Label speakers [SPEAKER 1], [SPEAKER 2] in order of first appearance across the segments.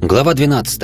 [SPEAKER 1] Глава 12.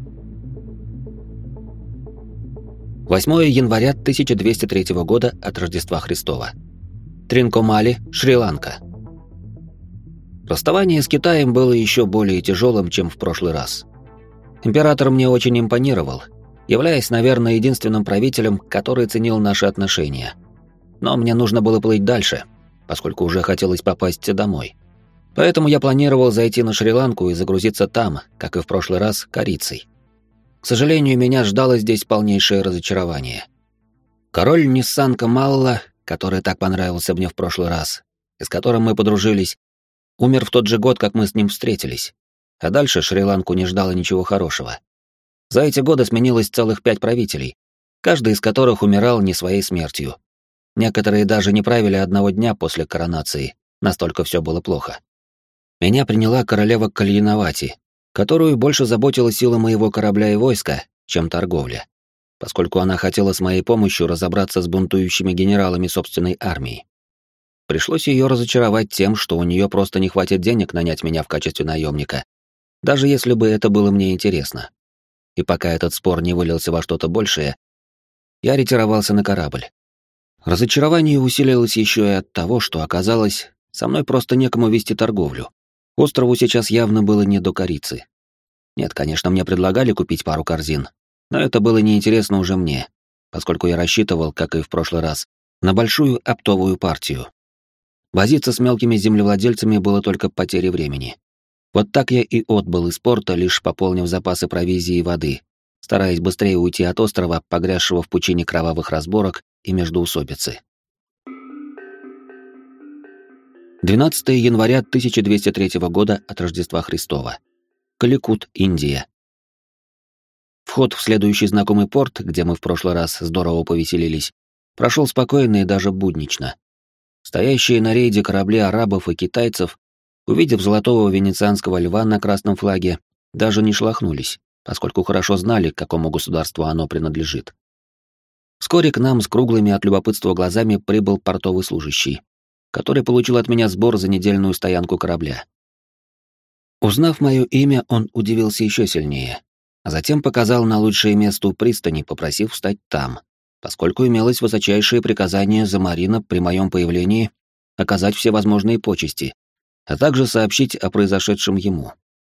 [SPEAKER 1] 8 января 1203 года от Рождества Христова. Тринкомали, Шри-Ланка. Расставание с Китаем было еще более тяжелым, чем в прошлый раз. Император мне очень импонировал, являясь, наверное, единственным правителем, который ценил наши отношения. Но мне нужно было плыть дальше, поскольку уже хотелось попасть домой. Поэтому я планировал зайти на Шри-Ланку и загрузиться там, как и в прошлый раз, корицей. К сожалению, меня ждало здесь полнейшее разочарование. Король Ниссанка Малла, который так понравился мне в прошлый раз, и с которым мы подружились, умер в тот же год, как мы с ним встретились. А дальше Шри-Ланку не ждало ничего хорошего. За эти годы сменилось целых 5 правителей, каждый из которых умирал не своей смертью. Некоторые даже не правили одного дня после коронации, настолько все было плохо. Меня приняла королева Кальянавати, которую больше заботила сила моего корабля и войска, чем торговля, поскольку она хотела с моей помощью разобраться с бунтующими генералами собственной армии. Пришлось ее разочаровать тем, что у нее просто не хватит денег нанять меня в качестве наемника, даже если бы это было мне интересно. И пока этот спор не вылился во что-то большее, я ретировался на корабль. Разочарование усилилось еще и от того, что оказалось, со мной просто некому вести торговлю. Острову сейчас явно было не до корицы. Нет, конечно, мне предлагали купить пару корзин, но это было неинтересно уже мне, поскольку я рассчитывал, как и в прошлый раз, на большую оптовую партию. Возиться с мелкими землевладельцами было только потерей времени. Вот так я и отбыл из порта, лишь пополнив запасы провизии и воды, стараясь быстрее уйти от острова, погрязшего в пучине кровавых разборок и междоусобицы. 12 января 1203 года от Рождества Христова. Каликут, Индия. Вход в следующий знакомый порт, где мы в прошлый раз здорово повеселились, прошел спокойно и даже буднично. Стоящие на рейде корабли арабов и китайцев, увидев золотого венецианского льва на красном флаге, даже не шелохнулись, поскольку хорошо знали, к какому государству оно принадлежит. Вскоре к нам с круглыми от любопытства глазами прибыл портовый служащий, который получил от меня сбор за недельную стоянку корабля. Узнав мое имя, он удивился еще сильнее, а затем показал на лучшее место у пристани, попросив встать там, поскольку имелось высочайшее приказание за Марина при моем появлении оказать все возможные почести, а также сообщить о произошедшем ему.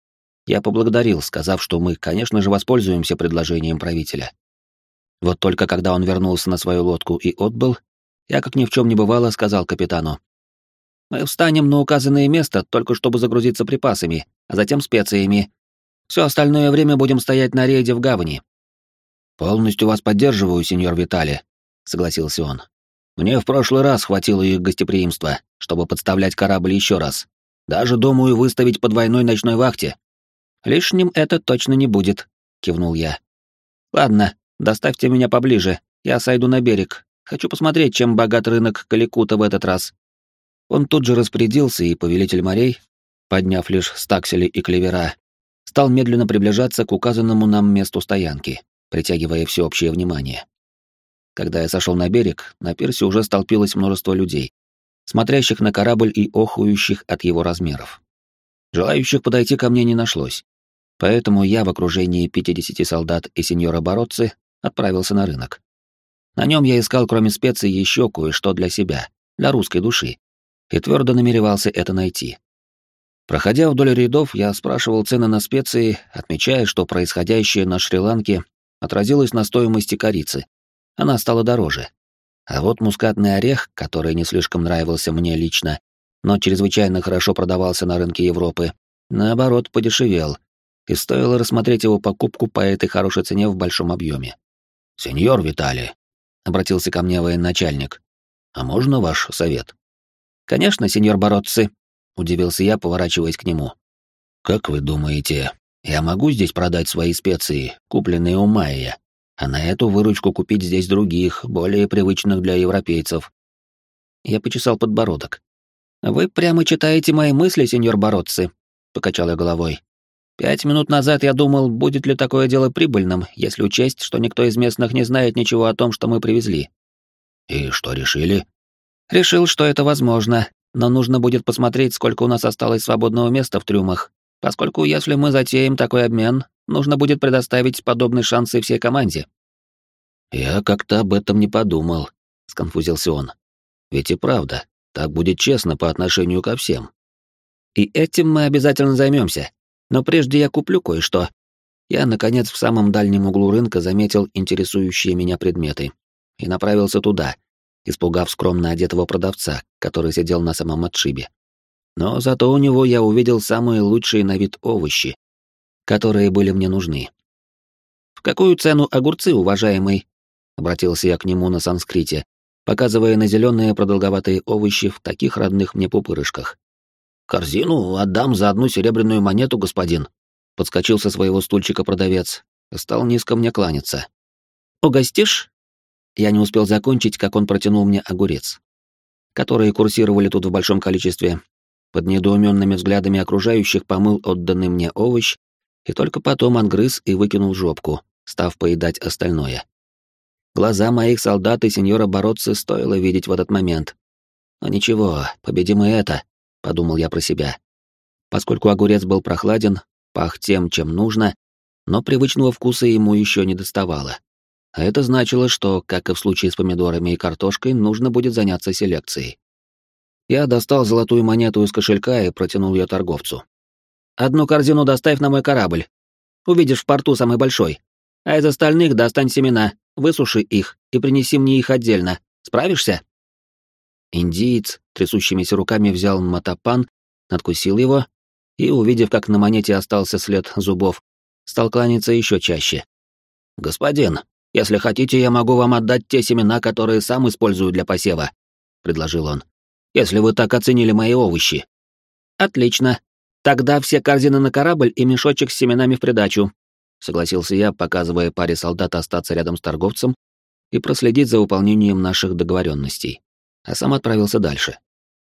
[SPEAKER 1] Я поблагодарил, сказав, что мы, конечно же, воспользуемся предложением правителя. Вот только когда он вернулся на свою лодку и отбыл, я, как ни в чем не бывало, сказал капитану: «Мы встанем на указанное место, только чтобы загрузиться припасами, а затем специями. Все остальное время будем стоять на рейде в гавани». «Полностью вас поддерживаю, сеньор Витали», — согласился он. «Мне в прошлый раз хватило их гостеприимства, чтобы подставлять корабль еще раз. Даже думаю выставить по двойной ночной вахте». «Лишним это точно не будет», — кивнул я. «Ладно, доставьте меня поближе, я сойду на берег. Хочу посмотреть, чем богат рынок Каликута в этот раз». Он тут же распорядился, и повелитель морей, подняв лишь стаксели и клевера, стал медленно приближаться к указанному нам месту стоянки, притягивая всеобщее внимание. Когда я сошел на берег, на пирсе уже столпилось множество людей, смотрящих на корабль и охующих от его размеров. Желающих подойти ко мне не нашлось, поэтому я в окружении 50 солдат и сеньора Бароцци отправился на рынок. На нем я искал, кроме специй, еще кое-что для себя, для русской души, и твердо намеревался это найти. Проходя вдоль рядов, я спрашивал цены на специи, отмечая, что происходящее на Шри-Ланке отразилось на стоимости корицы. Она стала дороже. А вот мускатный орех, который не слишком нравился мне лично, но чрезвычайно хорошо продавался на рынке Европы, наоборот, подешевел, и стоило рассмотреть его покупку по этой хорошей цене в большом объеме. «Сеньор Витали», — обратился ко мне военачальник, — «а можно ваш совет?» «Конечно, сеньор Бароцци», — удивился я, поворачиваясь к нему. «Как вы думаете, я могу здесь продать свои специи, купленные у Майя, а на эту выручку купить здесь других, более привычных для европейцев?» Я почесал подбородок. «Вы прямо читаете мои мысли, сеньор Бароцци», — покачал я головой. 5 минут назад я думал, будет ли такое дело прибыльным, если учесть, что никто из местных не знает ничего о том, что мы привезли». «И что решили?» «Решил, что это возможно, но нужно будет посмотреть, сколько у нас осталось свободного места в трюмах, поскольку если мы затеем такой обмен, нужно будет предоставить подобный шанс и всей команде». «Я как-то об этом не подумал», — сконфузился он. «Ведь и правда, так будет честно по отношению ко всем». «И этим мы обязательно займемся. Но прежде я куплю кое-что». Я, наконец, в самом дальнем углу рынка заметил интересующие меня предметы и направился туда, испугав скромно одетого продавца, который сидел на самом отшибе. Но зато у него я увидел самые лучшие на вид овощи, которые были мне нужны. «В какую цену огурцы, уважаемый?» — обратился я к нему на санскрите, показывая на зеленые продолговатые овощи в таких родных мне пупырышках. «Корзину отдам за 1 серебряную монету, господин», — подскочил со своего стульчика продавец и стал низко мне кланяться. «Угостишь?» Я не успел закончить, как он протянул мне огурец, которые курсировали тут в большом количестве. Под недоуменными взглядами окружающих помыл отданный мне овощ и только потом отгрыз и выкинул жопку, став поедать остальное. Глаза моих солдат и сеньора Бородцы стоило видеть в этот момент. Но ничего, победим и это, подумал я про себя. Поскольку огурец был прохладен, пах тем, чем нужно, но привычного вкуса ему еще не доставало. А это значило, что, как и в случае с помидорами и картошкой, нужно будет заняться селекцией. Я достал золотую монету из кошелька и протянул ее торговцу. «1 корзину доставь на мой корабль. Увидишь в порту самый большой. А из остальных достань семена, высуши их и принеси мне их отдельно. Справишься?» Индиец трясущимися руками взял мотопан, надкусил его и, увидев, как на монете остался след зубов, стал кланяться еще чаще. «Господин, если хотите, я могу вам отдать те семена, которые сам использую для посева», — предложил он. «Если вы так оценили мои овощи». «Отлично. Тогда все корзины на корабль и мешочек с семенами в придачу», — согласился я, показывая паре солдат остаться рядом с торговцем и проследить за выполнением наших договоренностей, а сам отправился дальше.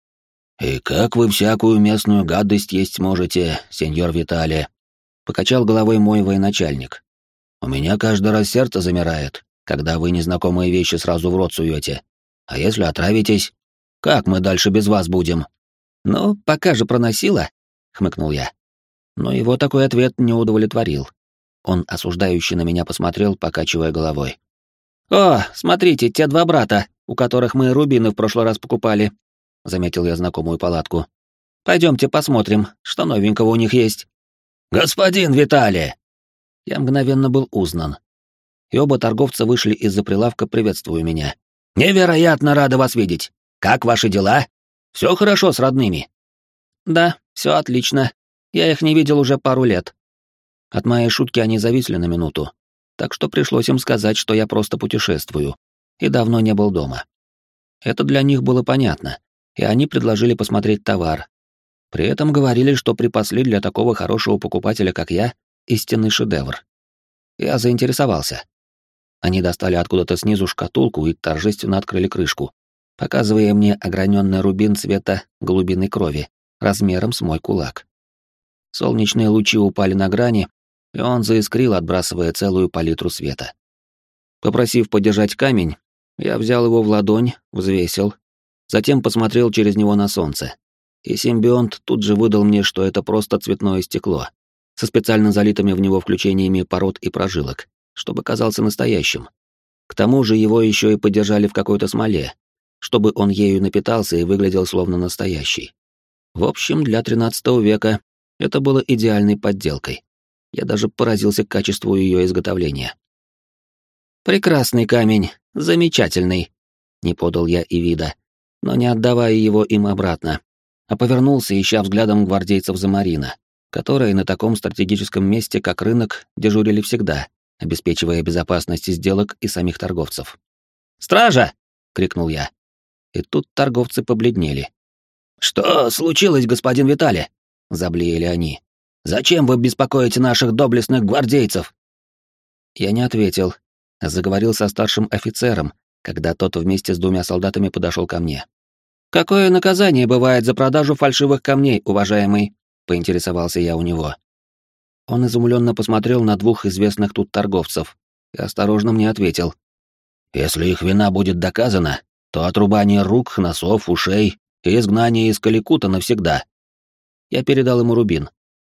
[SPEAKER 1] «И как вы всякую местную гадость есть можете, сеньор Виталий?» — покачал головой мой военачальник. «У меня каждый раз сердце замирает, когда вы незнакомые вещи сразу в рот суете. А если отравитесь, как мы дальше без вас будем?» «Ну, пока же проносило», — хмыкнул я. Но его такой ответ не удовлетворил. Он осуждающе на меня посмотрел, покачивая головой. «О, смотрите, те 2 брата, у которых мы рубины в прошлый раз покупали», — заметил я знакомую палатку. «Пойдемте посмотрим, что новенького у них есть». «Господин Виталий!» Я мгновенно был узнан. И оба торговца вышли из-за прилавка, приветствуя меня. «Невероятно рада вас видеть! Как ваши дела? Все хорошо с родными?» «Да, все отлично. Я их не видел уже пару лет». От моей шутки они зависли на минуту, так что пришлось им сказать, что я просто путешествую и давно не был дома. Это для них было понятно, и они предложили посмотреть товар. При этом говорили, что припасли для такого хорошего покупателя, как я, истинный шедевр. Я заинтересовался. Они достали откуда-то снизу шкатулку и торжественно открыли крышку, показывая мне ограненный рубин цвета голубиной крови, размером с мой кулак. Солнечные лучи упали на грани, и он заискрил, отбрасывая целую палитру света. Попросив подержать камень, я взял его в ладонь, взвесил, затем посмотрел через него на солнце. И симбионт тут же выдал мне, что это просто цветное стекло, со специально залитыми в него включениями пород и прожилок, чтобы казался настоящим. К тому же его еще и подержали в какой-то смоле, чтобы он ею напитался и выглядел словно настоящий. В общем, для 13 века это было идеальной подделкой. Я даже поразился качеству ее изготовления. «Прекрасный камень, замечательный», — не подал я и вида, но не отдавая его им обратно, а повернулся, ища взглядом гвардейцев Замарина, которые на таком стратегическом месте, как рынок, дежурили всегда, обеспечивая безопасность сделок и самих торговцев. «Стража!» — крикнул я. И тут торговцы побледнели. «Что случилось, господин Виталий?» — заблеяли они. «Зачем вы беспокоите наших доблестных гвардейцев?» Я не ответил, а заговорил со старшим офицером, когда тот вместе с 2 солдатами подошел ко мне. «Какое наказание бывает за продажу фальшивых камней, уважаемый?» — поинтересовался я у него. Он изумленно посмотрел на 2 известных тут торговцев и осторожно мне ответил. «Если их вина будет доказана, то отрубание рук, носов, ушей и изгнание из Каликута навсегда». Я передал ему рубин.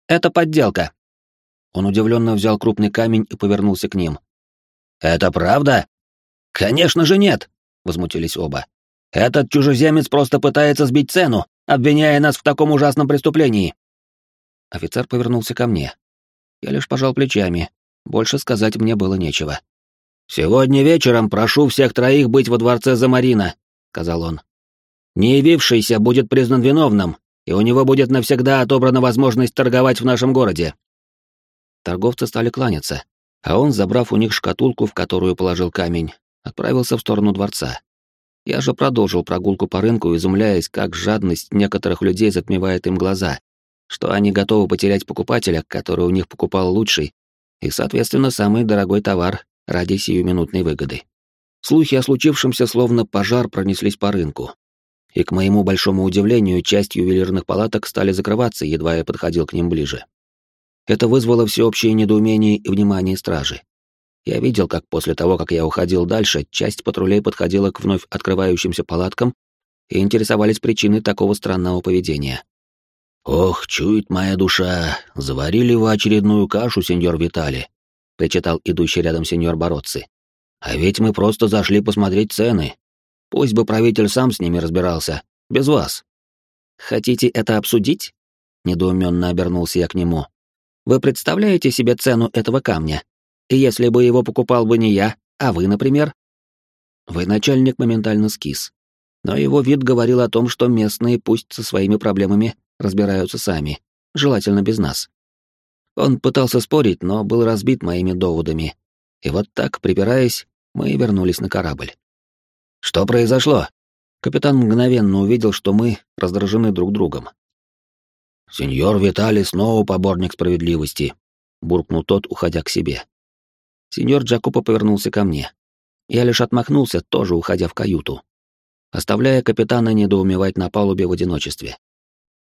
[SPEAKER 1] Это подделка». Он удивленно взял крупный камень и повернулся к ним. «Это правда?» «Конечно же нет», — возмутились оба. «Этот чужеземец просто пытается сбить цену, обвиняя нас в таком ужасном преступлении». Офицер повернулся ко мне. Я лишь пожал плечами. Больше сказать мне было нечего. «Сегодня вечером прошу всех троих быть во дворце Замарина», — сказал он. «Не явившийся будет признан виновным, и у него будет навсегда отобрана возможность торговать в нашем городе». Торговцы стали кланяться, а он, забрав у них шкатулку, в которую положил камень, отправился в сторону дворца. Я же продолжил прогулку по рынку, изумляясь, как жадность некоторых людей затмевает им глаза, что они готовы потерять покупателя, который у них покупал лучший и, соответственно, самый дорогой товар ради сиюминутной выгоды. Слухи о случившемся словно пожар пронеслись по рынку. И, к моему большому удивлению, часть ювелирных палаток стали закрываться, едва я подходил к ним ближе. Это вызвало всеобщее недоумение и внимание стражи. Я видел, как после того, как я уходил дальше, часть патрулей подходила к вновь открывающимся палаткам и интересовались причиной такого странного поведения. «Ох, чует моя душа, заварили вы очередную кашу, сеньор Витали», — причитал идущий рядом сеньор Бароцци. «А ведь мы просто зашли посмотреть цены. Пусть бы правитель сам с ними разбирался, без вас». «Хотите это обсудить?» — недоуменно обернулся я к нему. «Вы представляете себе цену этого камня? И если бы его покупал бы не я, а вы, например?» Военачальник моментально скис. Но его вид говорил о том, что местные пусть со своими проблемами разбираются сами, желательно без нас. Он пытался спорить, но был разбит моими доводами. И вот так, припираясь, мы вернулись на корабль. «Что произошло?» Капитан мгновенно увидел, что мы раздражены друг другом. «Сеньор Витали снова поборник справедливости», — буркнул тот, уходя к себе. Сеньор Джакопо повернулся ко мне. Я лишь отмахнулся, тоже уходя в каюту, оставляя капитана недоумевать на палубе в одиночестве.